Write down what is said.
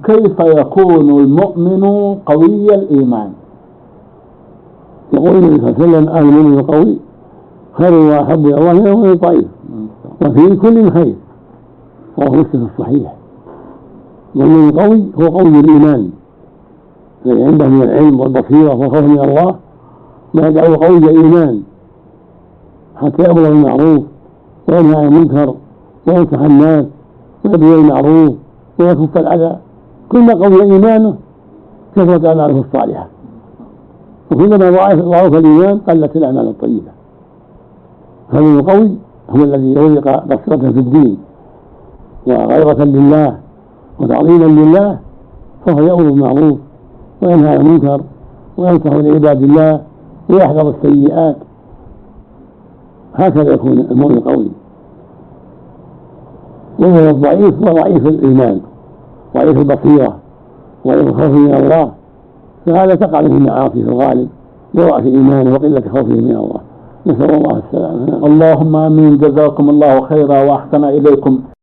كيف يكون المؤمن قوي الإيمان؟ يقول النبي صلى الله عليه وسلم المؤمن القوي خير وأحب إلى الله من المؤمن الضعيف وفي كل خير، وهو مسلم الصحيح. المؤمن القوي هو قوي الإيمان الذي عنده من العلم والبصيرة والخوف من الله ما يجعله قوي الإيمان حتى يأمر بالمعروف وينهى عن المنكر وينصح الناس ويبذل المعروف ويكف الأذى. كلما قوي إيمانه كثرت أعماله الصالحة، وكلما ضعف الإيمان قلت الأعمال الطيبة. فالمؤمن القوي هو الذي يرزق بصيرة في الدين وغيرة لله وتعظيما لله، فهو يأمر بالمعروف وينهى عن المنكر وينصح لعباد الله ويحذر السيئات. هكذا يكون المؤمن القوي. وهو الضعيف هو ضعيف الإيمان، ضعيف البصيرة، ضعيف الخوف من الله، فهذا تقع له المعاصي في الغالب لضعف إيمانه وقلة خوفه من الله. نسأل الله السلامة. اللهم آمين. جزاكم الله خيرا وأحسن إليكم.